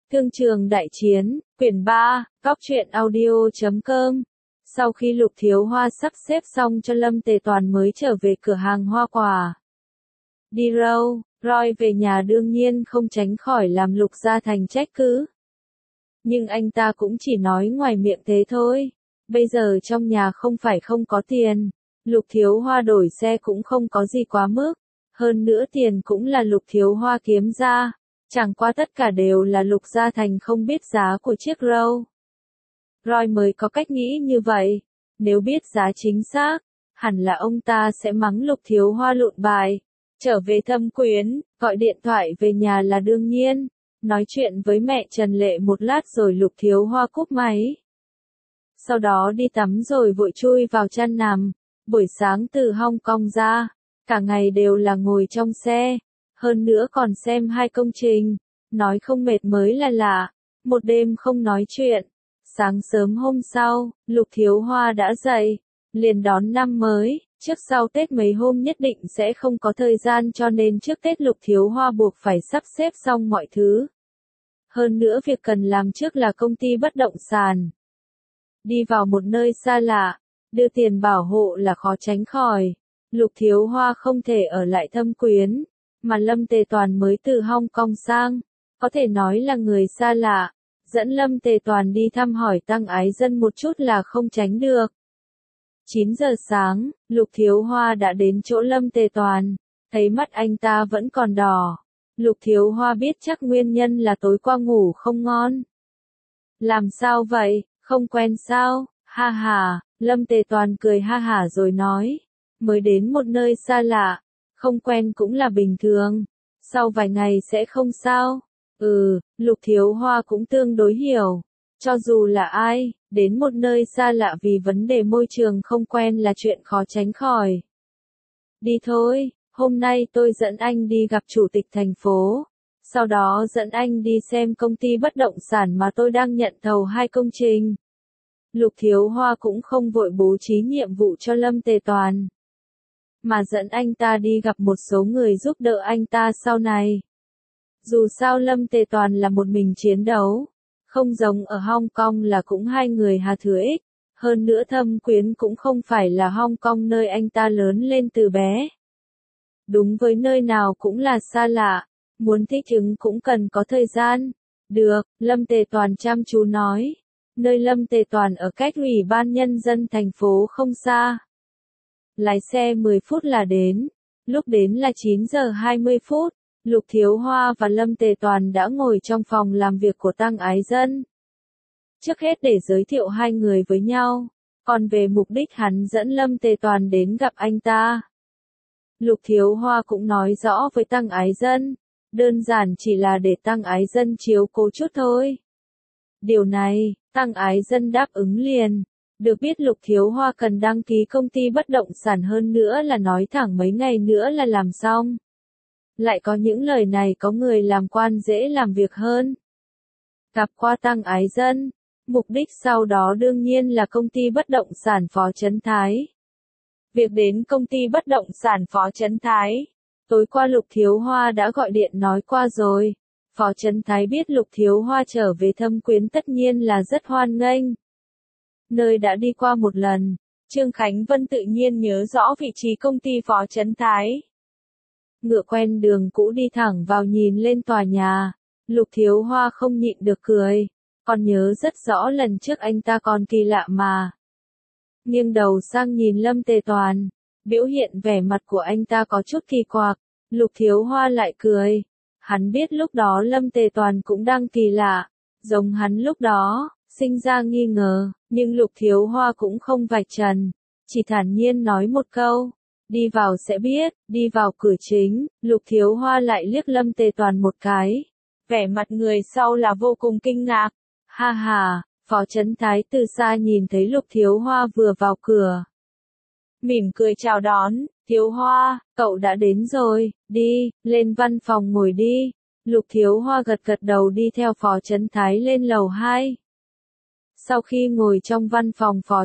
Thương trường đại chiến, quyển 3, góc truyện audio.com. Sau khi Lục Thiếu Hoa sắp xếp xong cho Lâm Tề Toàn mới trở về cửa hàng hoa quả. Đi đâu, Roy về nhà đương nhiên không tránh khỏi làm Lục Gia Thành trách cứ. Nhưng anh ta cũng chỉ nói ngoài miệng thế thôi. Bây giờ trong nhà không phải không có tiền. Lục Thiếu Hoa đổi xe cũng không có gì quá mức. Hơn nữa tiền cũng là Lục Thiếu Hoa kiếm ra. Chẳng qua tất cả đều là Lục Gia Thành không biết giá của chiếc Roll. Roy mới có cách nghĩ như vậy. Nếu biết giá chính xác, hẳn là ông ta sẽ mắng Lục Thiếu Hoa lụn bài. Trở về Thâm Quyến, gọi điện thoại về nhà là đương nhiên. Nói chuyện với mẹ Trần Lệ một lát rồi Lục Thiếu Hoa cúp máy. Sau đó đi tắm rồi vội chui vào chăn nằm. Buổi sáng từ Hong Kong ra, cả ngày đều là ngồi trong xe. Hơn nữa còn xem 2 công trình, nói không mệt mới là lạ, một đêm không nói chuyện. Sáng sớm hôm sau, Lục Thiếu Hoa đã dậy, liền đón năm mới, trước sau Tết mấy hôm nhất định sẽ không có thời gian cho nên trước Tết Lục Thiếu Hoa buộc phải sắp xếp xong mọi thứ. Hơn nữa việc cần làm trước là công ty bất động sản. Đi vào một nơi xa lạ, đưa tiền bảo hộ là khó tránh khỏi. Lục Thiếu Hoa không thể ở lại Thâm Quyến. Mà Lâm Tề Toàn mới từ Hong Kong sang, có thể nói là người xa lạ, dẫn Lâm Tề Toàn đi thăm hỏi Tăng Ái Dân một chút là không tránh được. 9 giờ sáng, Lục Thiếu Hoa đã đến chỗ Lâm Tề Toàn, thấy mắt anh ta vẫn còn đỏ. Lục Thiếu Hoa biết chắc nguyên nhân là tối qua ngủ không ngon. Làm sao vậy, không quen sao, ha ha, Lâm Tề Toàn cười ha hả rồi nói, mới đến một nơi xa lạ. Không quen cũng là bình thường, sau vài ngày sẽ không sao. Lục Thiếu Hoa cũng tương đối hiểu. Cho dù là ai, đến một nơi xa lạ vì vấn đề môi trường không quen là chuyện khó tránh khỏi. Đi thôi, hôm nay tôi dẫn anh đi gặp chủ tịch thành phố. Sau đó dẫn anh đi xem công ty bất động sản mà tôi đang nhận thầu 2 công trình. Lục Thiếu Hoa cũng không vội bố trí nhiệm vụ cho Lâm Tề Toàn, mà dẫn anh ta đi gặp một số người giúp đỡ anh ta sau này. Dù sao Lâm Tề Toàn là một mình chiến đấu, không giống ở Hong Kong là cũng 2 người Hà Thừa Ích, hơn nữa Thâm Quyến cũng không phải là Hong Kong nơi anh ta lớn lên từ bé. Đúng với nơi nào cũng là xa lạ, muốn thích ứng cũng cần có thời gian. Được, Lâm Tề Toàn chăm chú nói, nơi Lâm Tề Toàn ở cách Ủy ban Nhân dân thành phố không xa. Lái xe 10 phút là đến, lúc đến là 9 giờ 20 phút, Lục Thiếu Hoa và Lâm Tề Toàn đã ngồi trong phòng làm việc của Tăng Ái Dân. Trước hết để giới thiệu 2 người với nhau, còn về mục đích hắn dẫn Lâm Tề Toàn đến gặp anh ta. Lục Thiếu Hoa cũng nói rõ với Tăng Ái Dân, đơn giản chỉ là để Tăng Ái Dân chiếu cố chút thôi. Điều này, Tăng Ái Dân đáp ứng liền. Được biết Lục Thiếu Hoa cần đăng ký công ty bất động sản hơn nữa là nói thẳng mấy ngày nữa là làm xong. Lại có những lời này có người làm quan dễ làm việc hơn. Gặp qua Tăng Ái Dân, mục đích sau đó đương nhiên là công ty bất động sản Phó Trấn Thái. Việc đến công ty bất động sản Phó Trấn Thái, tối qua Lục Thiếu Hoa đã gọi điện nói qua rồi. Phó Trấn Thái biết Lục Thiếu Hoa trở về Thâm Quyến tất nhiên là rất hoan nghênh. Nơi đã đi qua một lần, Trương Khánh Vân tự nhiên nhớ rõ vị trí công ty Phó Trấn Thái. Ngựa quen đường cũ đi thẳng vào nhìn lên tòa nhà, Lục Thiếu Hoa không nhịn được cười, còn nhớ rất rõ lần trước anh ta còn kỳ lạ mà. Nghiêng đầu sang nhìn Lâm Tề Toàn, biểu hiện vẻ mặt của anh ta có chút kỳ quặc, Lục Thiếu Hoa lại cười. Hắn biết lúc đó Lâm Tề Toàn cũng đang kỳ lạ, giống hắn lúc đó, sinh ra nghi ngờ, nhưng Lục Thiếu Hoa cũng không vạch trần, chỉ thản nhiên nói một câu, đi vào sẽ biết. Đi vào cửa chính, Lục Thiếu Hoa lại liếc Lâm Tề Toàn một cái, vẻ mặt người sau là vô cùng kinh ngạc. Ha ha, Phó Trấn Thái từ xa nhìn thấy Lục Thiếu Hoa vừa vào cửa, mỉm cười chào đón, Thiếu Hoa, cậu đã đến rồi, đi, lên văn phòng ngồi đi. Lục Thiếu Hoa gật gật đầu đi theo Phó Trấn Thái lên lầu 2. Sau khi ngồi trong văn phòng Phó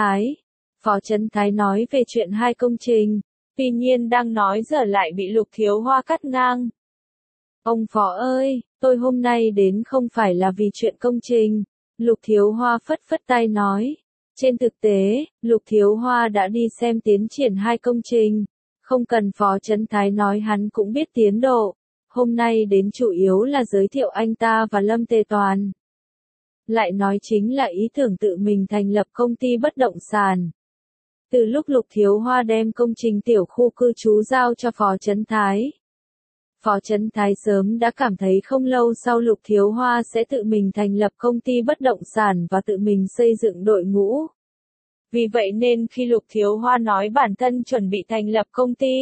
Trấn Thái nói về chuyện 2 công trình, tuy nhiên đang nói giờ lại bị Lục Thiếu Hoa cắt ngang. Ông Phó ơi, tôi hôm nay đến không phải là vì chuyện công trình. Lục Thiếu Hoa phất phất tay nói. Trên thực tế, Lục Thiếu Hoa đã đi xem tiến triển hai công trình. Không cần Phó Chấn Thái nói hắn cũng biết tiến độ. Hôm nay đến chủ yếu là giới thiệu anh ta và Lâm Tề Toàn. Lại nói chính là ý tưởng tự mình thành lập công ty bất động sản. Từ lúc Lục Thiếu Hoa đem công trình tiểu khu cư trú giao cho Phó Chấn Thái. Phó Chấn Thái sớm đã cảm thấy không lâu sau Lục Thiếu Hoa sẽ tự mình thành lập công ty bất động sản và tự mình xây dựng đội ngũ. Vì vậy nên khi Lục Thiếu Hoa nói bản thân chuẩn bị thành lập công ty,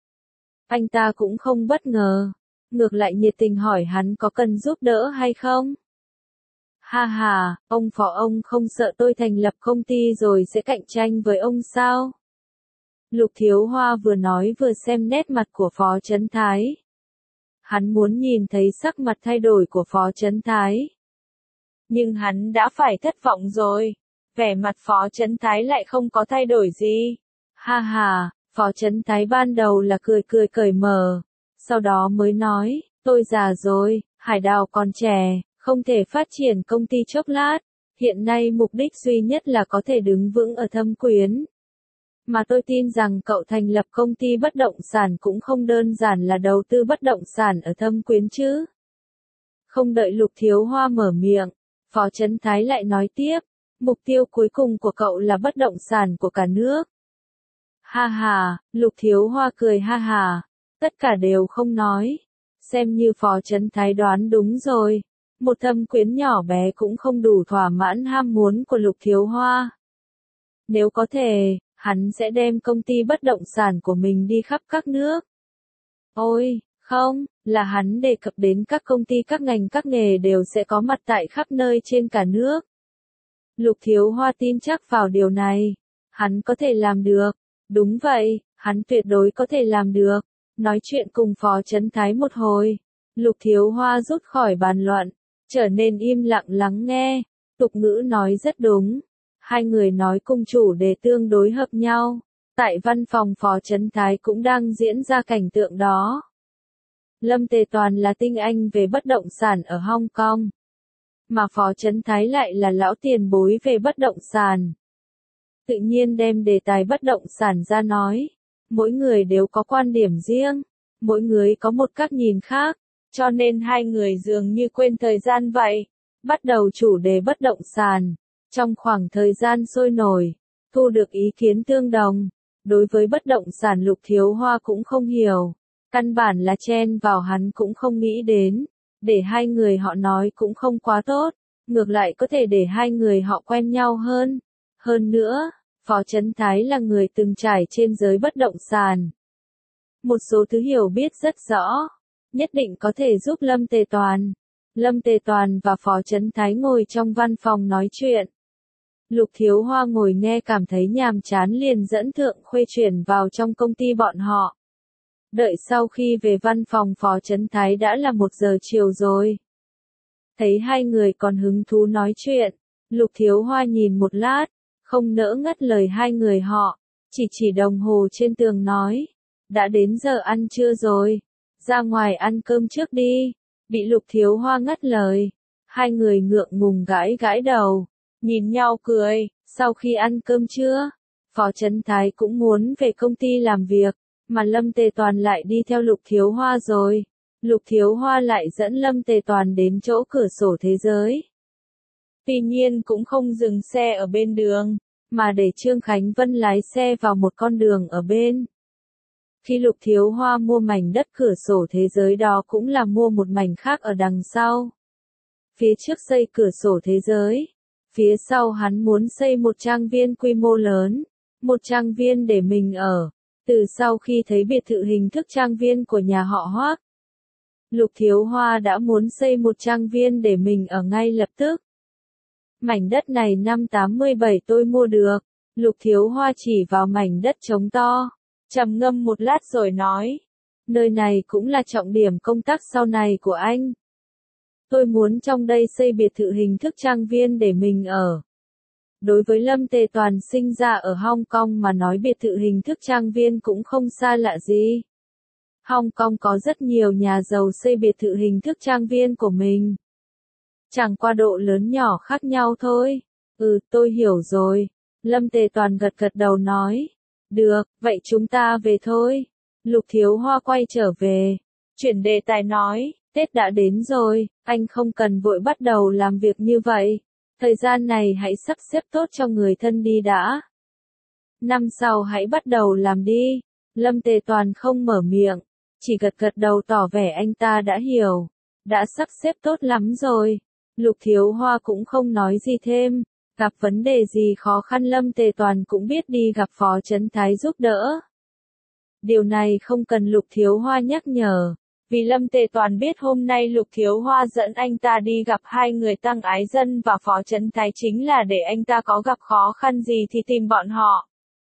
anh ta cũng không bất ngờ, ngược lại nhiệt tình hỏi hắn có cần giúp đỡ hay không. Ha ha, ông Phó ông không sợ tôi thành lập công ty rồi sẽ cạnh tranh với ông sao? Lục Thiếu Hoa vừa nói vừa xem nét mặt của Phó Chấn Thái. Hắn muốn nhìn thấy sắc mặt thay đổi của Phó Chấn Thái. Nhưng hắn đã phải thất vọng rồi. Vẻ mặt Phó Chấn Thái lại không có thay đổi gì. Ha ha, Phó Chấn Thái ban đầu là cười cười cởi mở. Sau đó mới nói, tôi già rồi, Hải Đào còn trẻ, không thể phát triển công ty chốc lát. Hiện nay mục đích duy nhất là có thể đứng vững ở Thâm Quyến. Mà tôi tin rằng cậu thành lập công ty bất động sản cũng không đơn giản là đầu tư bất động sản ở Thâm Quyến chứ. Không đợi Lục Thiếu Hoa mở miệng, Phó Chấn Thái lại nói tiếp, mục tiêu cuối cùng của cậu là bất động sản của cả nước. Ha ha, Lục Thiếu Hoa cười ha ha, tất cả đều không nói. Xem như Phó Chấn Thái đoán đúng rồi, một Thâm Quyến nhỏ bé cũng không đủ thỏa mãn ham muốn của Lục Thiếu Hoa. Nếu có thể, hắn sẽ đem công ty bất động sản của mình đi khắp các nước. Ôi, không, là hắn đề cập đến các công ty các ngành các nghề đều sẽ có mặt tại khắp nơi trên cả nước. Lục Thiếu Hoa tin chắc vào điều này. Hắn có thể làm được. Đúng vậy, hắn tuyệt đối có thể làm được. Nói chuyện cùng Phó Chấn Thái một hồi. Lục Thiếu Hoa rút khỏi bàn luận, trở nên im lặng lắng nghe. Tục ngữ nói rất đúng. Hai người nói cùng chủ đề tương đối hợp nhau. Tại văn phòng Phó Chấn Thái cũng đang diễn ra cảnh tượng đó. Lâm Tề Toàn là tinh anh về bất động sản ở Hong Kong. Mà Phó Chấn Thái lại là lão tiền bối về bất động sản. Tự nhiên đem đề tài bất động sản ra nói. Mỗi người đều có quan điểm riêng. Mỗi người có một cách nhìn khác. Cho nên hai người dường như quên thời gian vậy. Bắt đầu chủ đề bất động sản. Trong khoảng thời gian sôi nổi, thu được ý kiến tương đồng. Đối với bất động sản Lục Thiếu Hoa cũng không hiểu. Căn bản là chen vào hắn cũng không nghĩ đến. Để hai người họ nói cũng không quá tốt. Ngược lại có thể để hai người họ quen nhau hơn. Hơn nữa, Phó Chấn Thái là người từng trải trên giới bất động sản. Một số thứ hiểu biết rất rõ. Nhất định có thể giúp Lâm Tề Toàn. Lâm Tề Toàn và Phó Chấn Thái ngồi trong văn phòng nói chuyện. Lục Thiếu Hoa ngồi nghe cảm thấy nhàm chán liền dẫn Thượng Khuê chuyển vào trong công ty bọn họ. Đợi sau khi về văn phòng Phó Chấn Thái đã là 1 giờ chiều rồi. Thấy hai người còn hứng thú nói chuyện, Lục Thiếu Hoa nhìn một lát, không nỡ ngắt lời hai người họ, chỉ đồng hồ trên tường nói, đã đến giờ ăn trưa rồi, ra ngoài ăn cơm trước đi. Bị Lục Thiếu Hoa ngắt lời, hai người ngượng ngùng gãi gãi đầu, nhìn nhau cười. Sau khi ăn cơm trưa, Phó Chấn Thái cũng muốn về công ty làm việc, mà Lâm Tề Toàn lại đi theo Lục Thiếu Hoa rồi. Lục Thiếu Hoa lại dẫn Lâm Tề Toàn đến chỗ cửa sổ thế giới. Tuy nhiên cũng không dừng xe ở bên đường, mà để Trương Khánh Vân lái xe vào một con đường ở bên. Khi Lục Thiếu Hoa mua mảnh đất cửa sổ thế giới đó cũng là mua một mảnh khác ở đằng sau. Phía trước xây cửa sổ thế giới. Phía sau hắn muốn xây một trang viên quy mô lớn. Một trang viên để mình ở. Từ sau khi thấy biệt thự hình thức trang viên của nhà họ Hoác, Lục Thiếu Hoa đã muốn xây một trang viên để mình ở ngay lập tức. Mảnh đất này năm 87 tôi mua được. Lục Thiếu Hoa chỉ vào mảnh đất trống to. Trầm ngâm một lát rồi nói. Nơi này cũng là trọng điểm công tác sau này của anh. Tôi muốn trong đây xây biệt thự hình thức trang viên để mình ở. Đối với Lâm Tề Toàn sinh ra ở Hong Kong mà nói biệt thự hình thức trang viên cũng không xa lạ gì. Hong Kong có rất nhiều nhà giàu xây biệt thự hình thức trang viên của mình. Chẳng qua độ lớn nhỏ khác nhau thôi. Tôi hiểu rồi. Lâm Tề Toàn gật gật đầu nói. Được, vậy chúng ta về thôi. Lục Thiếu Hoa quay trở về. Chuyển đề tài nói, Tết đã đến rồi, anh không cần vội bắt đầu làm việc như vậy. Thời gian này hãy sắp xếp tốt cho người thân đi đã. Năm sau hãy bắt đầu làm đi. Lâm Tề Toàn không mở miệng, chỉ gật gật đầu tỏ vẻ anh ta đã hiểu. Đã sắp xếp tốt lắm rồi. Lục Thiếu Hoa cũng không nói gì thêm. Gặp vấn đề gì khó khăn Lâm Tề Toàn cũng biết đi gặp Phó Chấn Thái giúp đỡ. Điều này không cần Lục Thiếu Hoa nhắc nhở. Vì Lâm Tề Toàn biết hôm nay Lục Thiếu Hoa dẫn anh ta đi gặp hai người Tăng Ái Dân và Phó Chấn Thái chính là để anh ta có gặp khó khăn gì thì tìm bọn họ.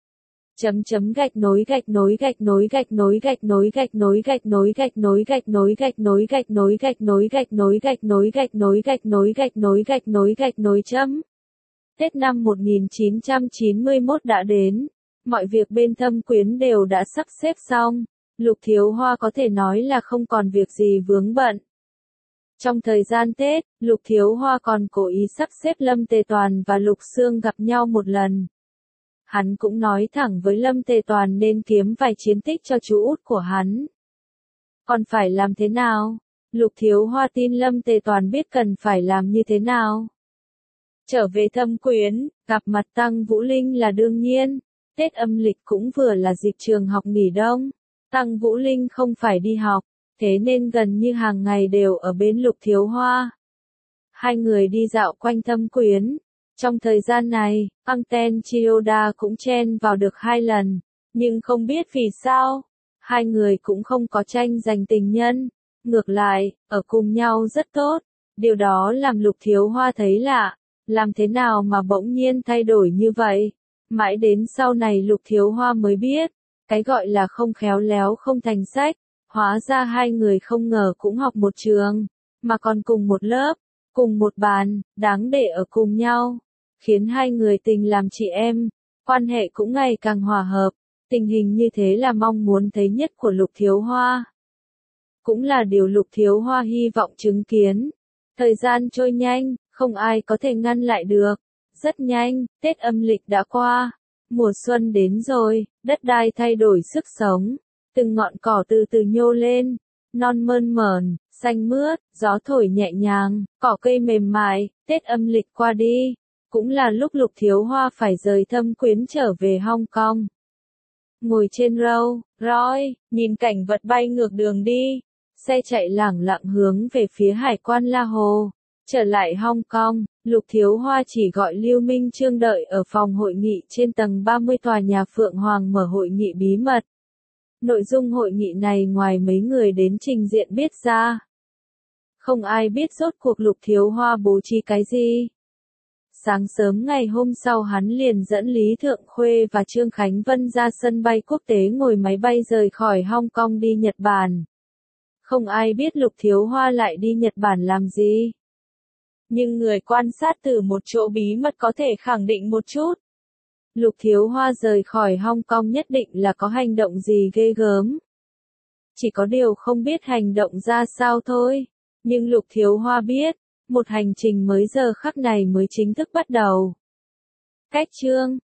Gạch nối gạch nối gạch nối gạch nối gạch nối gạch nối gạch nối gạch nối gạch nối gạch nối gạch nối gạch nối gạch nối gạch nối gạch nối gạch nối gạch nối gạch nối gạch nối chấm. Tết năm 1991 đã đến, mọi việc bên Thâm Quyến đều đã sắp xếp xong, Lục Thiếu Hoa có thể nói là không còn việc gì vướng bận. Trong thời gian Tết, Lục Thiếu Hoa còn cố ý sắp xếp Lâm Tề Toàn và Lục Xương gặp nhau một lần. Hắn cũng nói thẳng với Lâm Tề Toàn nên kiếm vài chiến tích cho chú út của hắn. Còn phải làm thế nào? Lục Thiếu Hoa tin Lâm Tề Toàn biết cần phải làm như thế nào. Trở về Thâm Quyến, gặp mặt Tăng Vũ Linh là đương nhiên. Tết âm lịch cũng vừa là dịp trường học nghỉ đông. Tăng Vũ Linh không phải đi học, thế nên gần như hàng ngày đều ở bên Lục Thiếu Hoa. Hai người đi dạo quanh Thâm Quyến. Trong thời gian này, Anten Chiyoda cũng chen vào được 2 lần, nhưng không biết vì sao, hai người cũng không có tranh giành tình nhân. Ngược lại, ở cùng nhau rất tốt. Điều đó làm Lục Thiếu Hoa thấy lạ. Làm thế nào mà bỗng nhiên thay đổi như vậy? Mãi đến sau này Lục Thiếu Hoa mới biết, cái gọi là không khéo léo không thành sách, hóa ra hai người không ngờ cũng học một trường, mà còn cùng một lớp, cùng một bàn, đáng để ở cùng nhau, khiến hai người tình làm chị em, quan hệ cũng ngày càng hòa hợp. Tình hình như thế là mong muốn thấy nhất của Lục Thiếu Hoa. Cũng là điều Lục Thiếu Hoa hy vọng chứng kiến. Thời gian trôi nhanh, không ai có thể ngăn lại được. Rất nhanh, Tết âm lịch đã qua. Mùa xuân đến rồi, đất đai thay đổi sức sống. Từng ngọn cỏ từ từ nhô lên. Non mơn mởn, xanh mướt, gió thổi nhẹ nhàng, cỏ cây mềm mại. Tết âm lịch qua đi. Cũng là lúc Lục Thiếu Hoa phải rời Thâm Quyến trở về Hong Kong. Ngồi trên Rolls Royce, nhìn cảnh vật bay ngược đường đi. Xe chạy lẳng lặng hướng về phía hải quan La Hồ. Trở lại Hong Kong, Lục Thiếu Hoa chỉ gọi Lưu Minh Chương đợi ở phòng hội nghị trên tầng 30 tòa nhà Phượng Hoàng mở hội nghị bí mật. Nội dung hội nghị này ngoài mấy người đến trình diện biết ra, không ai biết rốt cuộc Lục Thiếu Hoa bố trí cái gì. Sáng sớm ngày hôm sau hắn liền dẫn Lý Thượng Khuê và Trương Khánh Vân ra sân bay quốc tế ngồi máy bay rời khỏi Hong Kong đi Nhật Bản. Không ai biết Lục Thiếu Hoa lại đi Nhật Bản làm gì. Nhưng người quan sát từ một chỗ bí mật có thể khẳng định một chút. Lục Thiếu Hoa rời khỏi Hong Kong nhất định là có hành động gì ghê gớm. Chỉ có điều không biết hành động ra sao thôi. Nhưng Lục Thiếu Hoa biết, một hành trình mới giờ khắc này mới chính thức bắt đầu. Cách chương